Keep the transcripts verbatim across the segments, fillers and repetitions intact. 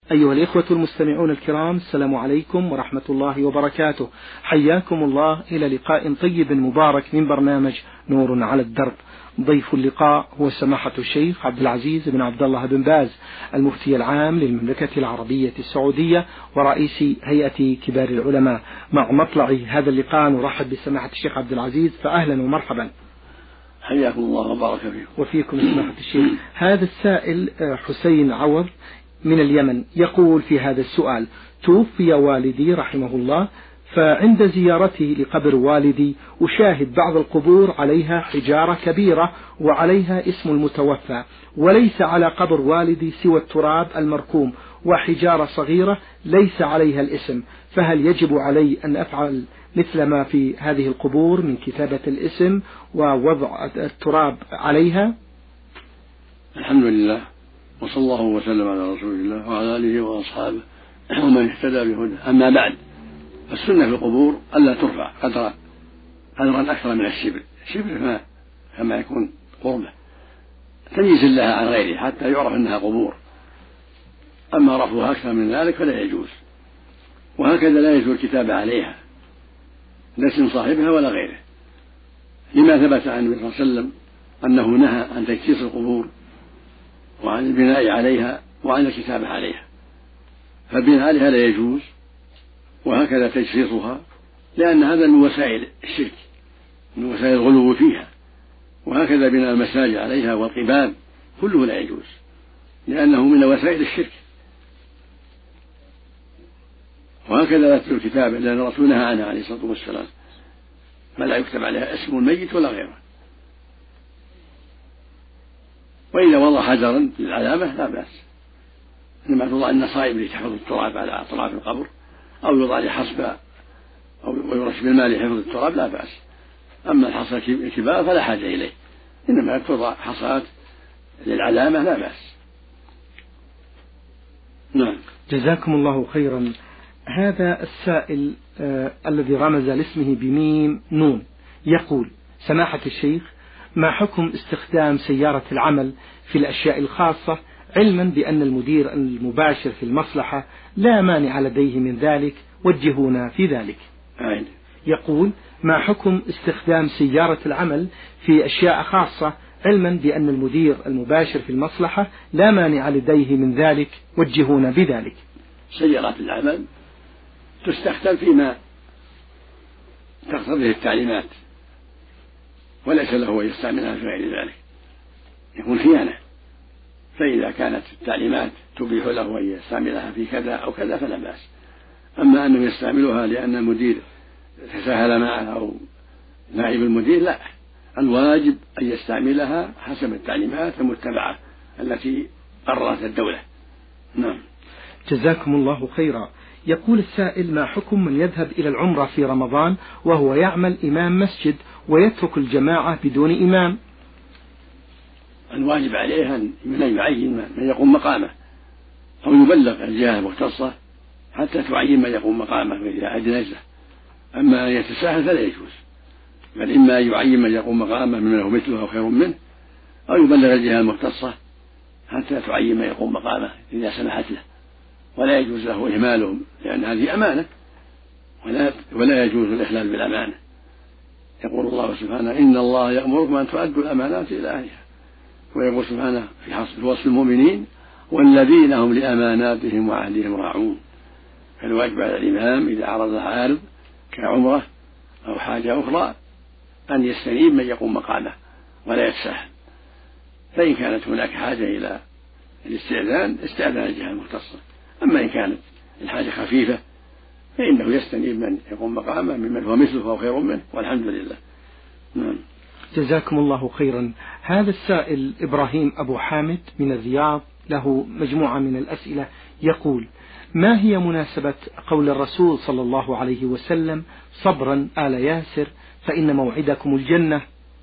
أيها الإخوة المستمعون الكرام، السلام عليكم ورحمة الله وبركاته. حياكم الله إلى لقاء طيب مبارك من برنامج نور على الدرب. ضيف اللقاء هو سماحة الشيخ عبد العزيز بن عبد الله بن باز، المفتي العام للمملكة العربية السعودية ورئيس هيئة كبار العلماء. مع مطلع هذا اللقاء نرحب بسماحة الشيخ عبد العزيز، فأهلا ومرحبا. حياكم الله وبارك فيكم. وفيكم سماحة الشيخ. هذا السائل حسين عوض من اليمن يقول في هذا السؤال: توفي والدي رحمه الله، فعند زيارتي لقبر والدي أشاهد بعض القبور عليها حجارة كبيرة وعليها اسم المتوفى، وليس على قبر والدي سوى التراب المركوم وحجارة صغيرة ليس عليها الاسم، فهل يجب علي أن أفعل مثل ما في هذه القبور من كتابة الاسم ووضع التراب عليها؟ الحمد لله، وصلى الله وسلم على رسول الله وعلى آله وأصحابه ومن اهتدى بهداه. أما بعد، السنة في القبور ألا ترفع قدر قدرا أكثر من الشبر، الشبر ما كما يكون قربه تمييز لها عن غيره حتى يعرف أنها قبور. أما رفعها أكثر من ذلك فلا يجوز، وهكذا لا يجوز الكتابة عليها لا اسم صاحبها ولا غيره، لما ثبت عن النبي صلى الله عليه وسلم أنه نهى عن تجسيس القبور وعن البناء عليها وعن الكتابة عليها، فالبناء عليها لا يجوز، وهكذا تجسيسها، لأن هذا من وسائل الشرك، من وسائل الغلو فيها. وهكذا بناء المساجد عليها والقباب كله لا يجوز، لأنه من وسائل الشرك. وهكذا لا تكتب الكتابة، لأن الرسول نهى عنها عليه الصلاة والسلام، فلا يكتب عليها اسم الميت ولا غيره. وإذا وضع حجرا للعلامة لا بأس، إنما توضع النصائب لتحفظ التراب على أطراف القبر، أو يوضع لحصب أو يرش بالماء لحفظ التراب لا بأس. أما الحصى الكبار فلا حاجة إليه، إنما توضع حصات للعلامة لا بأس. نعم. جزاكم الله خيرا. هذا السائل آه الذي رمز لاسمه بميم نون يقول: سماحة الشيخ، ما حكم استخدام سيارة العمل في الأشياء الخاصة، علما بأن المدير المباشر في المصلحة لا مانع لديه من ذلك، وجهونا في ذلك. عين. يقول: ما حكم استخدام سيارة العمل في أشياء خاصة، علما بأن المدير المباشر في المصلحة لا مانع لديه من ذلك، وجهونا بذلك. سيارات العمل تستخدم فيما تقتضيه التعليمات، وليس له أن يستعملها في غير ذلك، يكون خيانة. فإذا كانت التعليمات تبيح له أن يستعملها في كذا أو كذا فلا بأس. أما أنه يستعملها لأن المدير تساهل معه أو نائب المدير، لا، الواجب أن يستعملها حسب التعليمات المتبعة التي قررت الدولة. نعم. جزاكم الله خيرا. يقول السائل: ما حكم من يذهب إلى العمرة في رمضان وهو يعمل إمام مسجد ويترك الجماعة بدون إمام؟ الواجب عليه أن يعين من يقوم مقامه، أو يبلغ الجهة المختصة حتى تعين من يقوم مقامه إذا أدنى نزله. أما أن يتساهل فلا يجوز، بل إما أن يعين من يقوم مقامه ممن هو مثله أو خير منه، أو يبلغ الجهة المختصة حتى تعين من يقوم مقامه إذا سمحت له، ولا يجوز له إهمالهم، لأن هذه أمانة، ولا, ولا يجوز الإخلال بالأمانة. يقول الله سبحانه: إن الله يأمركم أن تؤدوا الأمانات إلى أهلها. ويقول سبحانه في وصف المؤمنين: والذين هم لأماناتهم وعهدهم راعون. فالواجب على الإمام إذا عرض عارض كعمرة أو حاجة أخرى أن يستنيب من يقوم مقامه ولا يتساهل. فإن كانت هناك حاجة إلى الاستئذان استأذن الجهة المختصة. أما إن كانت الحاجة خفيفة فإنه يستنيب من يقوم مقامه ممن هو مثله أو خير منه، والحمد لله. نعم. جزاكم الله خيرا. هذا السائل إبراهيم أبو حامد من الرياض له مجموعة من الأسئلة، يقول: ما هي مناسبة قول الرسول صلى الله عليه وسلم: صبرا آل ياسر فإن موعدكم الجنة؟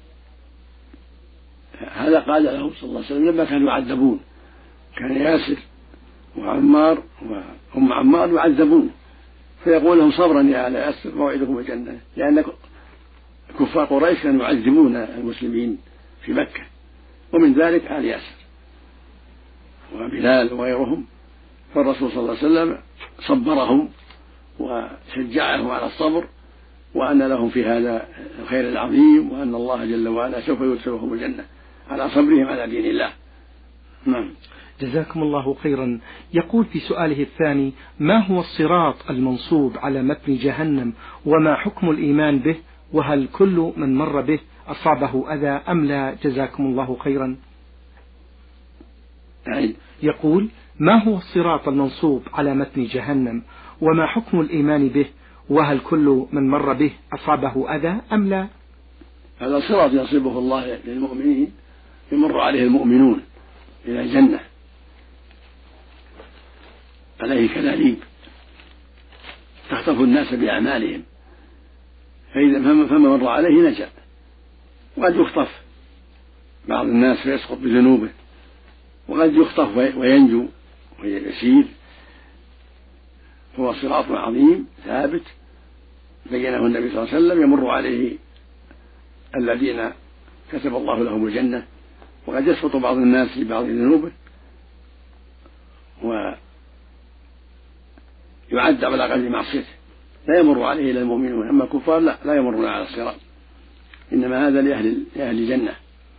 هذا قال له صلى الله عليه وسلم لما كانوا يعذبون، كان ياسر وعمار وهم عمار يعذبون، فيقول لهم: صبرا يا آل ياسر موعدكم الجنة، لأن كفار قريش كانوا يعذبون المسلمين في مكة، ومن ذلك آل ياسر وبلال وغيرهم، فالرسول صلى الله عليه وسلم صبرهم وشجعهم على الصبر، وأن لهم في هذا الخير العظيم، وأن الله جل وعلا سوف يدخلهم الجنة على صبرهم على دين الله. نعم. جزاكم الله خيرا. يقول في سؤاله الثاني: ما هو الصراط المنصوب على متن جهنم، وما حكم الإيمان به، وهل كل من مر به أصابه أذى أم لا؟ جزاكم الله خيرا. يقول: ما هو الصراط المنصوب على متن جهنم، وما حكم الإيمان به، وهل كل من مر به أصابه أذى أم لا؟ هذا الصراط يصيبه الله للمؤمنين، يمر عليه المؤمنون إلى الجنة، عليه كلاليب تخطف الناس بأعمالهم، فإذا فمن مر عليه نجا. وقد يخطف بعض الناس فيسقط بذنوبه، وقد يخطف وينجو ويسير. هو صراط عظيم ثابت بينه النبي صلى الله عليه وسلم، يمر عليه الذين كتب الله لهم الجنة، وقد يسقط بعض الناس ببعض ذنوبه ويعذب على قدر معصيته، لا يمر عليه إلا المؤمنون. أما الكفار لا, لا يمرون على الصراط، إنما هذا لأهل, لأهل الجنة،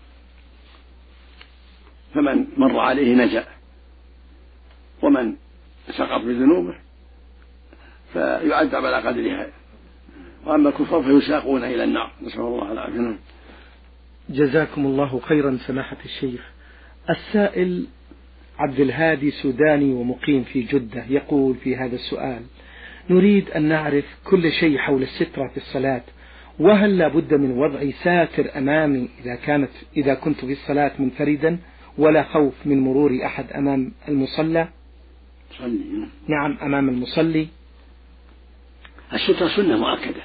فمن مر عليه نجا، ومن سقط بذنوبه فيعذب على قدرها، وأما الكفار فيساقون إلى النار، نسأل الله العافية. جزاكم الله خيرا سماحة الشيخ. السائل عبد الهادي سوداني ومقيم في جدة، يقول في هذا السؤال: نريد أن نعرف كل شيء حول السترة في الصلاة، وهل لا بد من وضع ساتر أمامي إذا كانت إذا كنت في الصلاة منفردا، ولا خوف من مرور أحد أمام المصلى؟ صلي. نعم، أمام المصلي. السترة سنة مؤكدة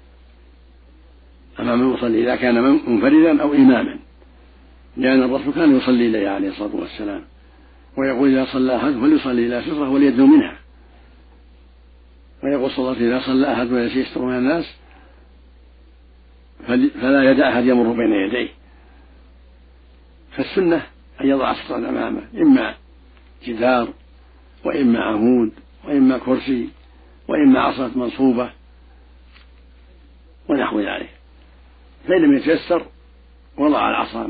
أمام المصلي إذا كان منفردا أو إماما، لأن الرسول كان يصلي إليه عليه الصلاة والسلام، ويقول: إذا صلى أحد فليصلي إلى سترة وليدنو منها. ويقول صلى الله عليه وسلم: إذا صلى أحد ويستر من الناس فلا يدع أحد يمر بين يديه. فالسنة أن يضع سترا أمامه، إما جدار، وإما عمود، وإما كرسي، وإما عصا منصوبة ونحو ذلك. فإن لم يتيسر وضع العصا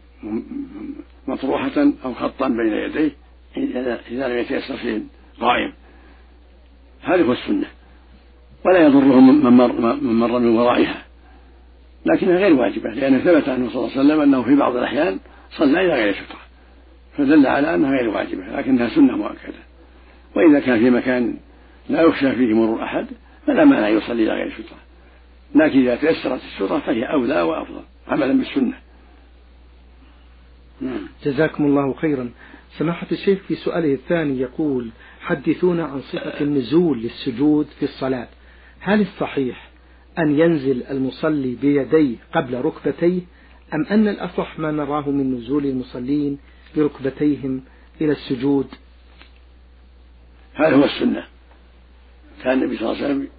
مطروحة أو خطا بين يديه إذا لم يتيسر شيء قائم. هذه هو السنة، ولا يضره من مر من, مر من ورائها، لكنها غير واجبة، لأن ثبت عنه صلى الله عليه وسلم أنه في بعض الأحيان صلى إلى غير سترة، فدل على أنها غير واجبة، لكنها سنة مؤكدة. وإذا كان في مكان لا يخشى فيه مرور أحد فلا مانع يصلي إلى غير سترة، لكن إذا تيسرت السترة فهي أولى وأفضل عملا بالسنة. جزاكم الله خيرا. سماحة الشيخ في سؤاله الثاني يقول: حدثونا عن صفة النزول للسجود في الصلاة، هل الصحيح أن ينزل المصلي بيديه قبل ركبتيه، أم أن الأصح ما نراه من نزول المصلين بركبتيهم إلى السجود؟ هذا هو السنة، كان النبي صلى الله عليه وسلم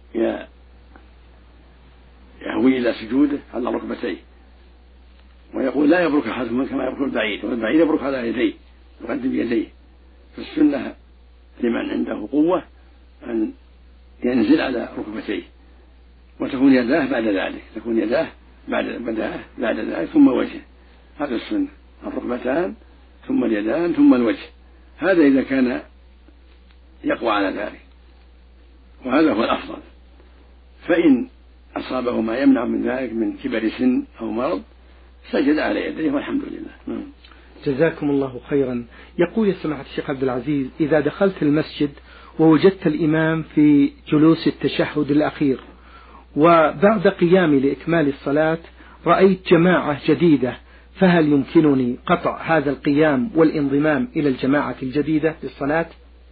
يهوي إلى سجوده على ركبتيه، ويقول: لا يبرك أحدهم كما يبرك البعيد، والبعيد يبرك على يديه، يقدم يديه. فالسنة لمن عنده قوة أن ينزل على ركبتيه، وتكون يداه بعد ذلك، تكون يداه بعد بداه بعد ذلك ثم وجهه. هذا السنة، الركبتان ثم اليدان ثم الوجه، هذا إذا كان يقوى على ذلك، وهذا هو الأفضل. فإن أصابه ما يمنع من ذلك من كبر سن أو مرض سجد على يديه والحمد لله. جزاكم الله خيرا. يقول يا سماحة الشيخ عبد العزيز: إذا دخلت المسجد ووجدت الإمام في جلوس التشهد الأخير، وبعد قيامي لإكمال الصلاة رأيت جماعة جديدة، فهل يمكنني قطع هذا القيام والانضمام إلى الجماعة الجديدة في الصلاة؟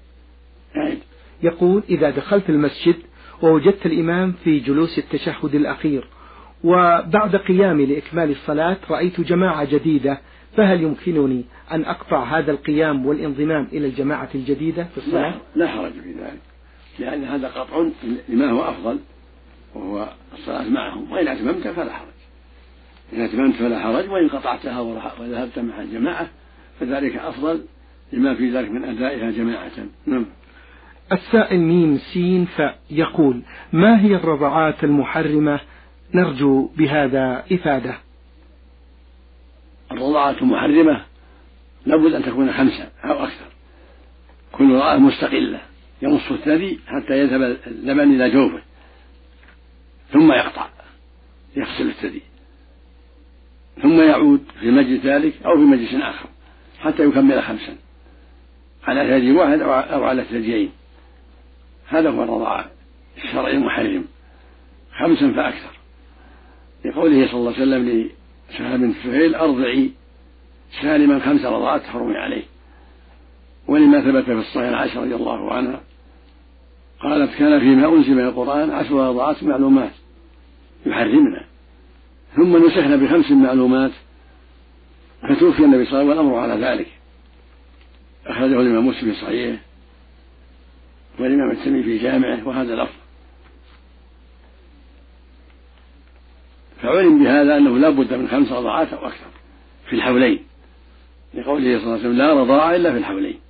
يقول: إذا دخلت المسجد ووجدت الإمام في جلوس التشهد الأخير، وبعد قيامي لإكمال الصلاة رأيت جماعة جديدة، فهل يمكنني أن أقطع هذا القيام والانضمام إلى الجماعة الجديدة في الصلاة؟ لا, لا حرج في ذلك، لأن هذا قطع لما هو أفضل وهو الصلاة معهم، وإن أتممت فلا حرج. إن أتممت فلا حرج، وإن قطعتها وذهبت مع الجماعة فذلك أفضل لما في ذلك من أدائها جماعة. نعم. السائل ميم سين فيقول: ما هي الرضعات المحرمة؟ نرجو بهذا إفادة. الرضعات المحرمة لابد أن تكون خمسة أو أكثر، كل رضعة مستقلة يمص الثدي حتى يذهب اللبن إلى جوفه ثم يقطع يغسل الثدي ثم يعود في مجلس ذلك أو في مجلس آخر حتى يكمل خمسا على ثدي واحد أو على ثديين. هذا هو الرضاعة الشرعي المحرم، خمسا فأكثر، لقوله صلى الله عليه وسلم لسهل بن سهيل: أرضعي سالما خمس رضعات تحرمي عليه. ولما ثبت في الصحيح عائشة رضي الله عنها قالت: كان فيما أنزل من القرآن عشر رضعات معلومات يحرمنا، ثم نسخنا بخمس معلومات فتوفي النبي صلى الله عليه وسلم والأمر على ذلك. أخرجه الإمام مسلم في صحيحه والإمام الترمذي في جامعه وهذا لفظ. فعلم بهذا أنه لا بد من خمس رضعات أو أكثر في الحولين، لقوله صلى الله عليه وسلم: لا رضاعة إلا في الحولين.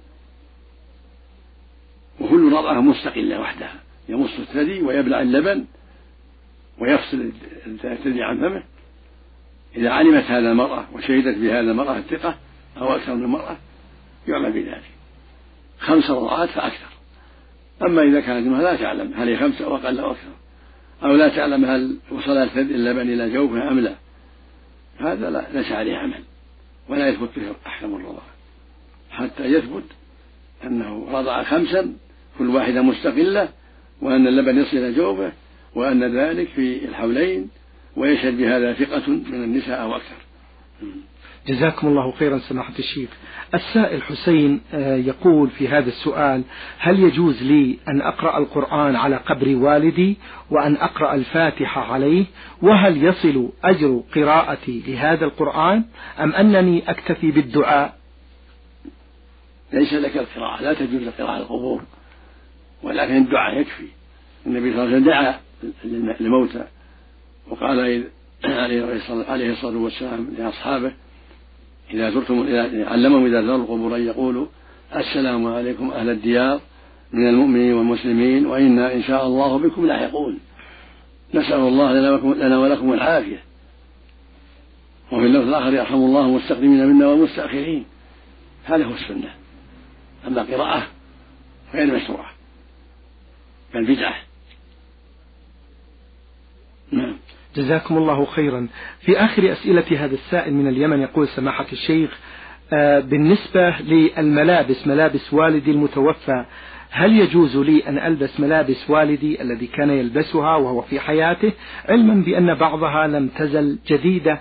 وكل رضعة مستقلة وحدها يمص الثدي ويبلع اللبن ويفصل الثدي عن فمه. إذا علمت هذا المرأة وشهدت بهذا المرأة الثقة أو أكثر من مرأة يعمل بذلك، خمس رضعات فأكثر. أما إذا كانت لا تعلم هل هي خمسة أو أقل أو أكثر، أو لا تعلم هل وصل اللبن إلى جوفها أم لا، هذا لا ليس عليه عمل ولا يثبت به أحكام الرضاعة حتى يثبت أنه رضع خمسا كل واحدة مستقلة، وأن اللبن يصل إلى جوفه، وأن ذلك في الحولين، ويشهد بهذا ثقة من النساء أو أكثر. جزاكم الله خيرا سماحة الشيخ. السائل حسين يقول في هذا السؤال: هل يجوز لي أن أقرأ القرآن على قبر والدي وأن أقرأ الفاتحة عليه؟ وهل يصل أجر قراءتي لهذا القرآن أم أنني أكتفي بالدعاء؟ ليس لك القراءة، لا تجوز القراءة على القبور، ولكن الدعاء يكفي. النبي صلى الله عليه وسلم دعا للموتى وقال عليه الصلاة والسلام لأصحابه إذا زرتم علمهم إذا زاروا القبور أن يقولوا: السلام عليكم أهل الديار من المؤمنين والمسلمين وإنا إن شاء الله بكم لاحقون، نسأل الله لنا ولكم العافية. وفي اللفظ الآخر: يرحم الله المستقدمين منا والمستأخرين. هذا هو السنة. أما قراءة غير مشروعة بل بدعة. نعم. جزاكم الله خيرا. في آخر أسئلة هذا السائل من اليمن يقول: سماحة الشيخ، آه بالنسبة للملابس، ملابس والدي المتوفى، هل يجوز لي أن ألبس ملابس والدي الذي كان يلبسها وهو في حياته، علما بأن بعضها لم تزل جديدة؟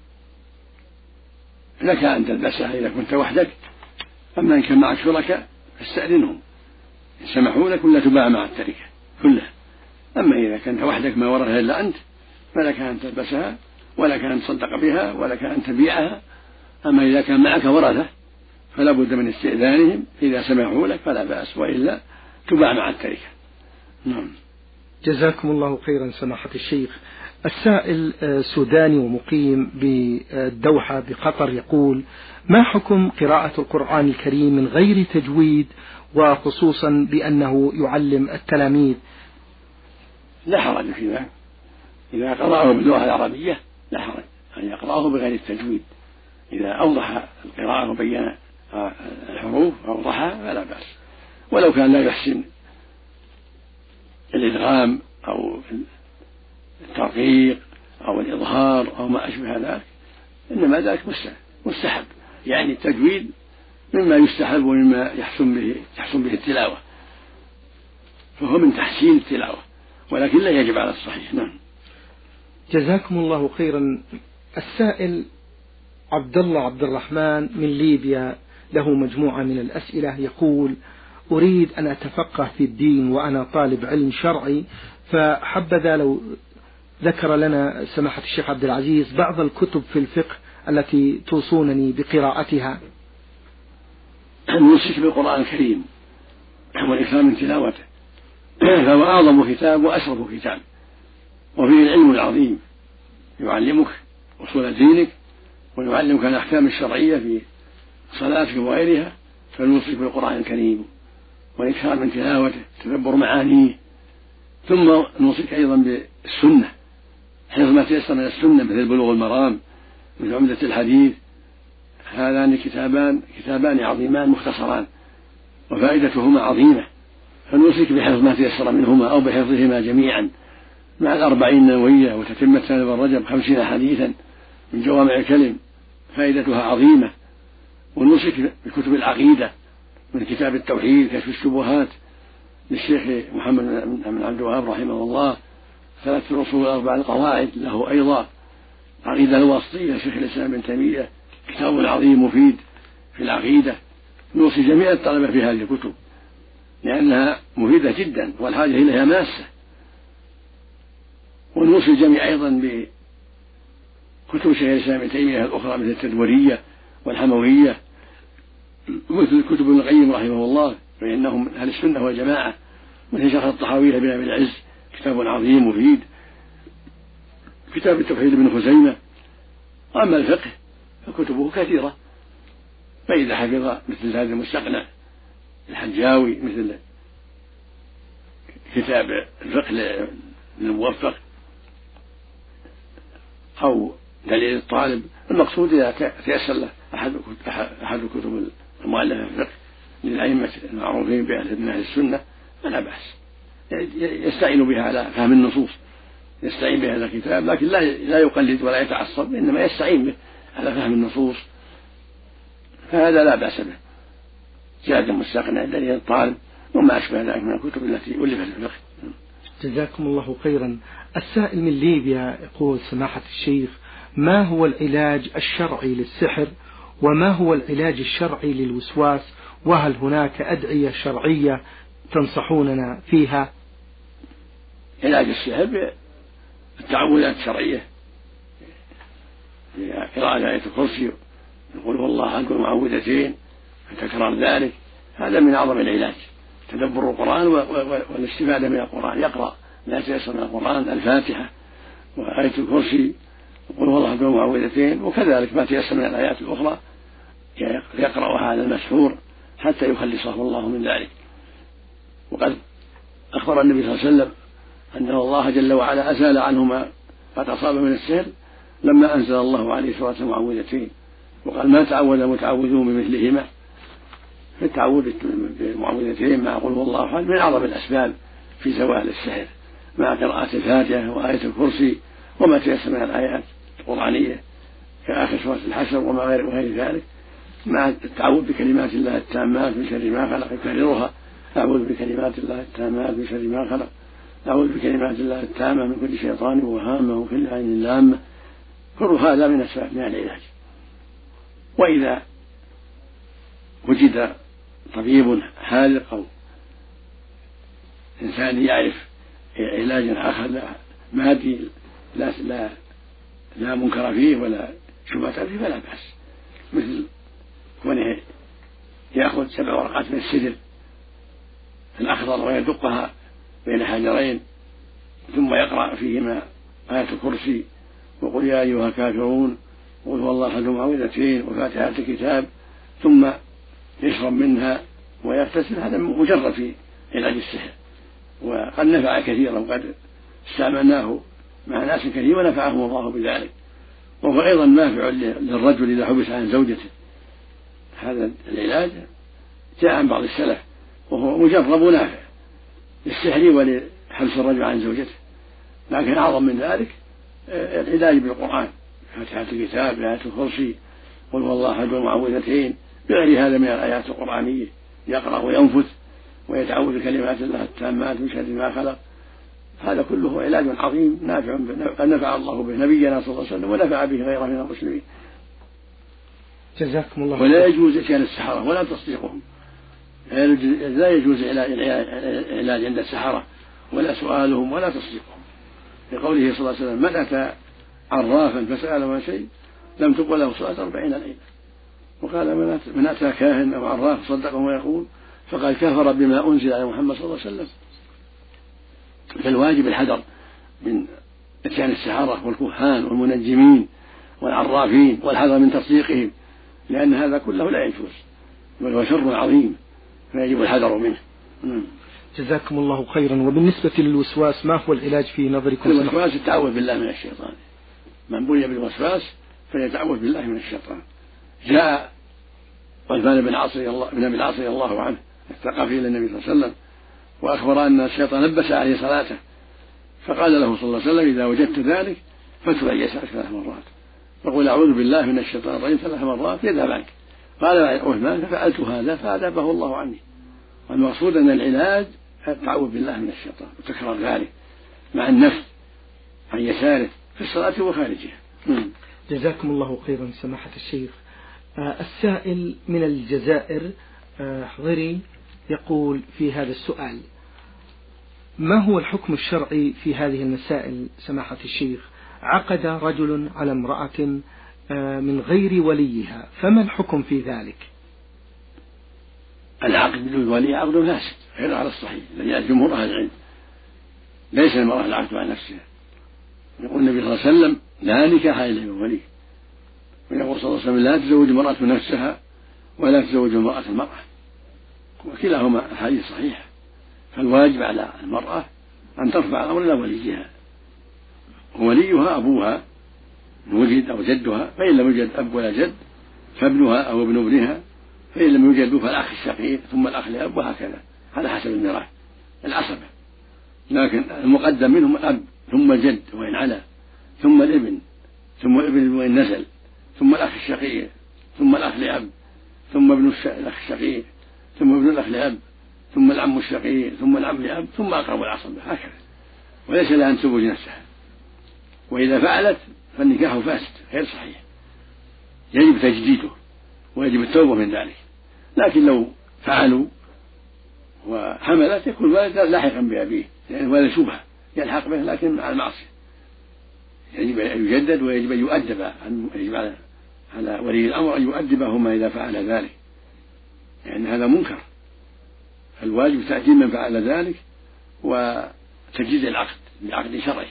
لك أن تلبسها إذا كنت وحدك، أما إن كان معك شركاء فاستأذنهم إن سمحوا لك ولا تباع مع التركة كلها. أما إذا كنت وحدك ما ورثها إلا أنت فلك أن تلبسها ولك أن تصدق بها ولك أن تبيعها. أما إذا كان معك ورثة فلا بد من استئذانهم، إذا سمحوا لك فلا بأس، وإلا تباع مع التركة. نعم. جزاكم الله خيرا سماحة الشيخ. السائل سوداني ومقيم بالدوحة بقطر يقول: ما حكم قراءة القرآن الكريم من غير تجويد، وخصوصا بأنه يعلم التلاميذ؟ لا حرج في ذلك، إذا قرأه باللغة العربية لا حرج أن يقرأه بغير التجويد. إذا أوضح القراءة وبين الحروف أوضحها فلا بأس، ولو كان لا يحسن الإدغام أو الترقيق أو الإظهار أو ما أشبه ذلك، إنما ذلك مستحب. يعني التجويد مما يستحب ومما يحسن به تحسن به التلاوة، فهو من تحسين التلاوة، ولكن لا يجب على الصحيح. نعم. جزاكم الله خيرا. السائل عبد الله عبد الرحمن من ليبيا له مجموعة من الأسئلة، يقول: أريد أن أتفقه في الدين وأنا طالب علم شرعي، فحبذا لو ذكر لنا سماحة الشيخ عبد العزيز بعض الكتب في الفقه التي توصونني بقراءتها. نوصيك بالقرآن الكريم والإكثار من تلاوته، فهو أعظم كتاب وأشرف كتاب، وفيه العلم العظيم، يعلمك أصول دينك ويعلمك الأحكام الشرعية في صلاتك وغيرها، فنوصيك بالقرآن الكريم والإكثار من تلاوته تدبر معانيه. ثم نوصيك أيضا بالسنة، حفظ ما تيسر من السنة مثل بلوغ المرام، مثل عمدة الحديث. هذان كتابان كتابان عظيمان مختصران وفائدتهما عظيمة، فنوصيك بحفظ ما تيسر منهما أو بحفظهما جميعا مع الأربعين النووية وتتمة سالب الرجب خمسين حديثا من جوامع الكلم فائدتها عظيمة. ونوصيك بكتب العقيدة من كتاب التوحيد كشف الشبهات للشيخ محمد بن عبد الوهاب رحمه الله، ثلاث الأصول الأربع القواعد له أيضا، عقيدة الواسطية لشيخ الإسلام ابن تيمية كتاب عظيم مفيد في العقيدة. نوصي جميع الطلبة في هذه الكتب لأنها مفيدة جدا والحاجة إليها ماسة. ونوصي الجميع أيضا بكتب شيخ الإسلام ابن تيمية الأخرى مثل التدورية والحموية مثل كتب ابن القيم رحمه الله فإنهم أهل السنة والجماعة، مثل شرح الطحاوية بن أبي العز كتاب عظيم مفيد، كتاب التوحيد ابن خزيمة. أما الفقه فكتبه كثيرة، فإذا حفظ مثل زاد المستقنع الحجاوي، مثل كتاب الفقه للموفق أو دليل الطالب، المقصود إذا تيسر له أحد أحد الكتب المؤلفة في الفقه للأئمة المعروفين بأهل السنة فلا بأس، يستعين بها على فهم النصوص، يستعين بهذا الكتاب، لكن لا لا يقلد ولا يتعصب، إنما يستعين به على فهم النصوص، فهذا لا بأس به. زاد المستقنع دليل الطالب وما أشبه ذلك من الكتب التي ألفت في الفقه. جزاكم الله خيرا. السائل من ليبيا يقول: سماحة الشيخ، ما هو العلاج الشرعي للسحر؟ وما هو العلاج الشرعي للوسواس؟ وهل هناك أدعية شرعية تنصحوننا فيها؟ علاج السحر بالتعوذات الشرعية، قراءة آية الكرسي، يقول والله أحد معوذتين فتكرار ذلك، هذا من أعظم العلاج، تدبر القرآن والاستفادة من القرآن، يقرأ ما تيسر من القرآن، الفاتحة وآية الكرسي يقول والله أحد معوذتين، وكذلك ما تيسر من الآيات الأخرى يقرأها على المسحور حتى يخلصه الله من ذلك. وقد أخبر النبي صلى الله عليه وسلم أن الله جل وعلا أزال عنه ما قد أصاب من السحر لما أنزل الله عليه سورة المعوذتين، وقال ما تعوذ متعوذون بمثلهما، فالتعوذ بالمعوذتين مع قل والله أحد من أعظم الأسباب في زوال السحر، مع قراءة الفاتحة وآية الكرسي وما تيسر من الآيات القرآنية كآخر سورة الحشر وما غير وغير ذلك، مع التعوذ بكلمات الله التامات من شر ما خلق، يكررها: أعوذ بكلمات الله التامات من شر ما خلق، أعوذ بكلمات الله التامة من كل شيطان وهامة وكل عين لامة. كل هذا من أسباب من العلاج. وإذا وجد طبيب حاذق أو إنسان يعرف علاجا آخر لا مادي لا, لا, لا منكر فيه ولا شبهة فيه فلا بأس، مثل كونه يأخذ سبع ورقات من السدر الأخضر ويدقها بين حجرين ثم يقرأ فيهما آية الكرسي وقل يا أيها الكافرون وقل هو الله أحد معوذتين وفاتحة الكتاب ثم يشرب منها ويغتسل، هذا مجرد في علاج السحر، وقد نفع كثيرا وقد استعملناه مع ناس كثير ونفعهم الله بذلك. وهو أيضا نافع للرجل إذا حبس عن زوجته، هذا العلاج جاء عن بعض السلف وهو مجرب نافع للسحر ولحبس الرجل عن زوجته. لكن أعظم من ذلك العلاج بالقرآن، فاتحة الكتاب، آية الكرسي، قل هو الله أحد معوذتين، بغير هذا من الآيات القرآنية، يقرأ وينفث ويتعوذ بكلمات الله التامات من شر ما خلق. هذا كله علاج عظيم نافع نفع الله به نبينا صلى الله عليه وسلم ونفع به غيره من المسلمين. جزاكم الله. ولا يجوز إتيان السحرة ولا تصديقهم، لا يجوز علاج عند السحرة ولا سؤالهم ولا تصديقهم، لقوله صلى الله عليه وسلم: من أتى عرافا فسأله عن شيء لم تقبل له صلاة أربعين ليلة. وقال: من أتى كاهن أو عراف صدقه ويقول فقد كفر بما أنزل على محمد صلى الله عليه وسلم. فالواجب الحذر من إتيان السحرة والكهان والمنجمين والعرافين، والحذر من تصديقهم، لأن هذا كله لا يجوز، بل هو شر عظيم فيجب الحذر منه. جزاكم الله خيرا. وبالنسبة للوسواس ما هو العلاج في نظركم؟ الوسواس التعوذ بالله من الشيطان، من بلي بالوسواس فليتعوذ بالله من الشيطان. جاء عثمان بن عاص بن ابي العاص رضي الله عنه الثقفي الى النبي صلى الله عليه وسلم واخبر ان الشيطان لبس عليه صلاته، فقال له صلى الله عليه وسلم: اذا وجدت ذلك فتبع يسارك ثلاث مرات وقل اعوذ بالله من الشيطان الرجيم ثلاث مرات يذهب عنك. قال عثمان: ففعلت هذا فاذهبه الله عني. والمقصود ان العلاج التعوذ بالله من الشيطان وتكرار ذلك مع النفس عن يساره في الصلاة وخارجها. جزاكم الله خيرا سماحة الشيخ. آه السائل من الجزائر آه حضري يقول في هذا السؤال: ما هو الحكم الشرعي في هذه المسائل سماحة الشيخ؟ عقد رجل على امرأة آه من غير وليها، فما الحكم في ذلك؟ العقد بدون ولي عقد فاسد غير على الصحيح الذي جمهور أهل العلم. ليس المرأة العقد على نفسها. يقول النبي صلى الله عليه وسلم: لا نكاح إلا بولي. ويقول صلى الله عليه وسلم: لا تزوج المرأة نفسها ولا تزوج المرأة المرأة. وكلاهما أحاديث صحيحة. فالواجب على المرأة أن ترفع الأمر إلى وليها، ووليها أبوها إن وجد أو جدها، فإن لم يوجد أب ولا جد فابنها أو ابن ابنها، فإن لم يوجد فالأخ الشقيق ثم الأخ لأب، وهكذا على حسب الميراث العصبة. لكن المقدم منهم الأب ثم الجد وإن علا، ثم الابن، ثم الابن وإن نزل، ثم الأخ الشقيق، ثم الأخ لأب، ثم ابن الأخ الشقيق، ثم ابن الأخ لأب، ثم العم الشقيق، ثم العم لأب، ثم أقرب العصبة، هكذا. وليس لها أن تزوج نفسها. وإذا فعلت فالنكاح فاسد غير صحيح، يجب تجديده ويجب التوبة من ذلك. لكن لو فعلوا وحملت يكون الولد لاحقا بأبيه، لأن الولد شبهة يلحق به لكن مع المعصية. يجب أن يجدد ويجب أن يؤدب، يجب على على ولي الأمر أن يؤدبهما إذا فعل ذلك، لأن هذا منكر. فالواجب تأديب من فعل ذلك وتجديد العقد بعقد شرعي.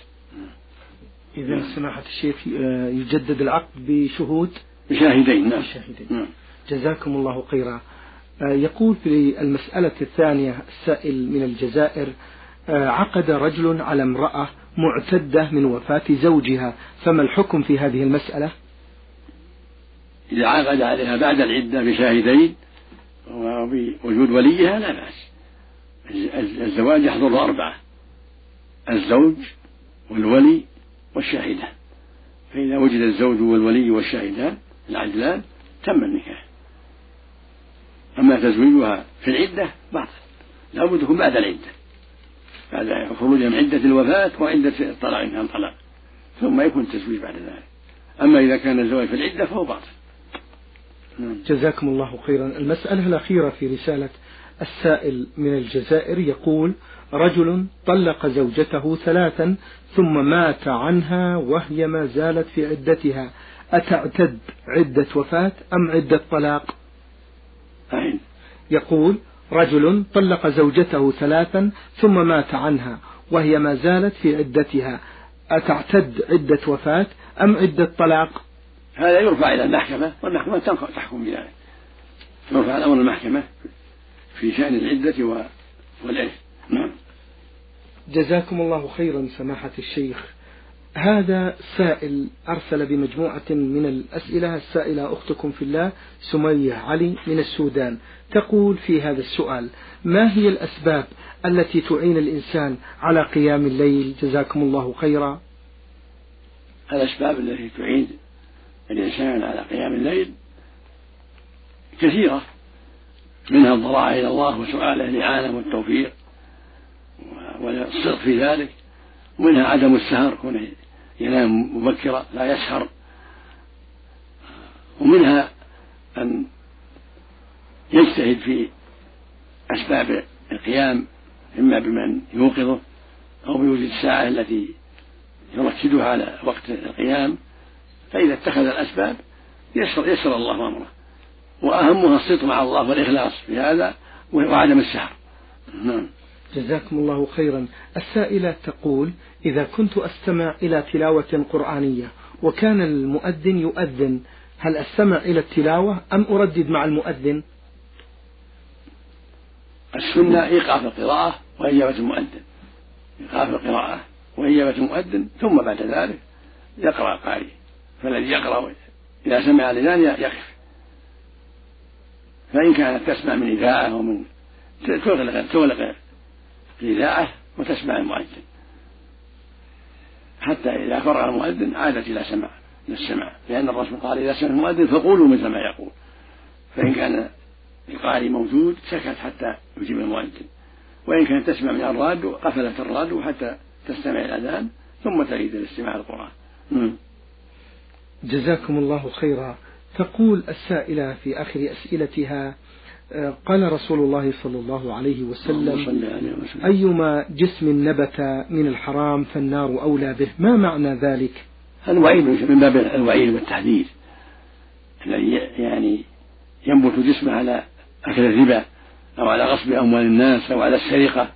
إذا سماحة الشيخ يجدد العقد بشهود بشاهدين. نعم. نعم. جزاكم الله خيرا. يقول في المسألة الثانية السائل من الجزائر: عقد رجل على امرأة معتدة من وفاة زوجها، فما الحكم في هذه المسألة؟ إذا عقد عليها بعد العدة بشاهدين وبوجود وليها لا بأس. الزواج يحضر أربعة: الزوج والولي والشاهدة. فإذا وجد الزوج والولي والشاهدان العدلان تم النكاح. أما تزويجها في العدة باطل، لا بد تكون بعد العدة، بعد خروجها من عدة الوفاة وعدة الطلاق إن كان طلاق، ثم يكون التزويج بعد ذلك. أما إذا كان الزواج في العدة فهو باطل. جزاكم الله خيرا. المسألة الأخيرة في رسالة السائل من الجزائر يقول: رجل طلق زوجته ثلاثا ثم مات عنها وهي ما زالت في عدتها، أتعتد عدة وفاة أم عدة طلاق؟ أين؟ يقول: رجل طلق زوجته ثلاثا ثم مات عنها وهي ما زالت في عدتها، أتعتد عدة وفاة أم عدة طلاق؟ هذا يرفع إلى المحكمة والمحكمة تحكم بذلك. يرفع الأمر المحكمة في شأن العدة والإرث. نعم. جزاكم الله خيرا سماحة الشيخ. هذا سائل أرسل بمجموعة من الأسئلة. السائلة أختكم في الله سمية علي من السودان، تقول في هذا السؤال: ما هي الأسباب التي تعين الإنسان على قيام الليل؟ جزاكم الله خيرا. الأسباب التي تعين الإنسان على قيام الليل كثيرة، منها الضراعة إلى الله وسؤاله الإعانة والتوفيق والصدق في ذلك، ومنها عدم السهر، كونه ينام مبكرا لا يسهر، ومنها أن يجتهد في أسباب القيام، إما بمن يوقظه أو بوجود الساعة التي يرشدها على وقت القيام. فإذا اتخذ الأسباب يسر, يسر الله أمره، وأهمها الصدق مع الله والإخلاص في هذا وعدم السهر. نعم. جزاكم الله خيرا. السائلة تقول: إذا كنت أستمع إلى تلاوة قرآنية وكان المؤذن يؤذن، هل أستمع إلى التلاوة أم أردد مع المؤذن؟ السنة إيقاف القراءة وإجابة المؤذن، إيقاف القراءة وإجابة المؤذن، ثم بعد ذلك يقرأ القارئ. فالذي يقرأ إذا سمع الأذان يقف، فإن كانت تسمع من إذاعة ومن تغلق تغلق الإذاعة وتسمع المؤذن، حتى إذا فرغ المؤذن عادت إلى سمع للسمع، لأن الرسول قال إذا سمع المؤذن فقولوا مثل ما يقول. فإن كان القارئ موجود سكت حتى يجيب المؤذن، وإن كانت تسمع من الراديو قفلت الراديو حتى تستمع الأذان ثم تعيد الاستماع القرآن. جزاكم الله خيرا. تقول السائلة في آخر أسئلتها: قال رسول الله صلى الله عليه وسلم: أيما جسم نبت من الحرام فالنار أولى به، ما معنى ذلك؟ الوعيد من باب الوعيد والتحذير، الذي يعني ينبت جسمه على أكل الربا أو على غصب أموال الناس أو على السرقة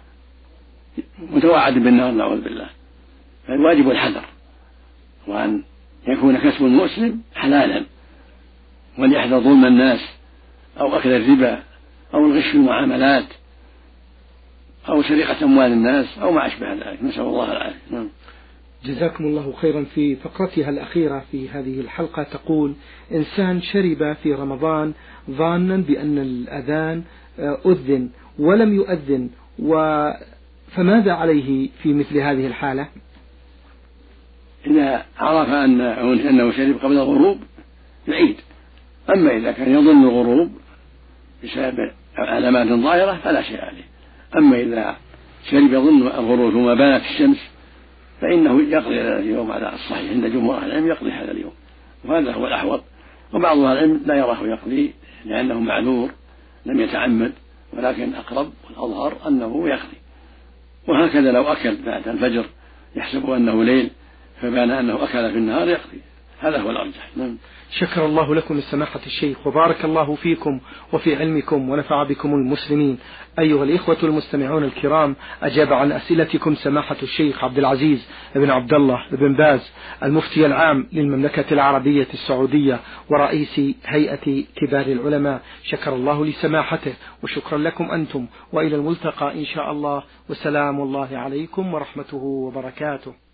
متوعد بالنار نعوذ بالله. فالواجب الحذر، وأن يكون كسب المسلم حلالا، وأن يحذر ظلم الناس أو أكل الربا أو الغش في المعاملات أو سرقة أموال الناس أو ما أشبه ذلك، نسأل الله العافية. جزاكم الله خيرا. في فقرتها الأخيرة في هذه الحلقة تقول: إنسان شرب في رمضان ظانا بأن الأذان أذن ولم يؤذن، فماذا عليه في مثل هذه الحالة؟ إذا عرف أنه شرب قبل الغروب يعيد، أما إذا كان يظن الغروب بسبب علامات ظاهرة فلا شيء عليه. أما إذا شرب يظن الغروب ثم بانت الشمس فإنه يقضي هذا اليوم على الصحيح عند جمهور أهل العلم، يقضي هذا اليوم، وهذا هو الأحوط. وبعض أهل العلم لا يراه يقضي لأنه معذور لم يتعمد، ولكن أقرب والأظهر أنه يقضي. وهكذا لو أكل بعد الفجر يحسب أنه ليل فبان أنه أكل في النهار يقضي، هذا هو الأرجح. شكر الله لكم سماحة الشيخ، وبارك الله فيكم وفي علمكم ونفع بكم المسلمين. أيها الإخوة المستمعون الكرام، أجاب عن أسئلتكم سماحة الشيخ عبد العزيز بن عبد الله بن باز المفتي العام للمملكة العربية السعودية ورئيس هيئة كبار العلماء. شكر الله لسماحته، وشكرا لكم أنتم، وإلى الملتقى إن شاء الله، وسلام الله عليكم ورحمته وبركاته.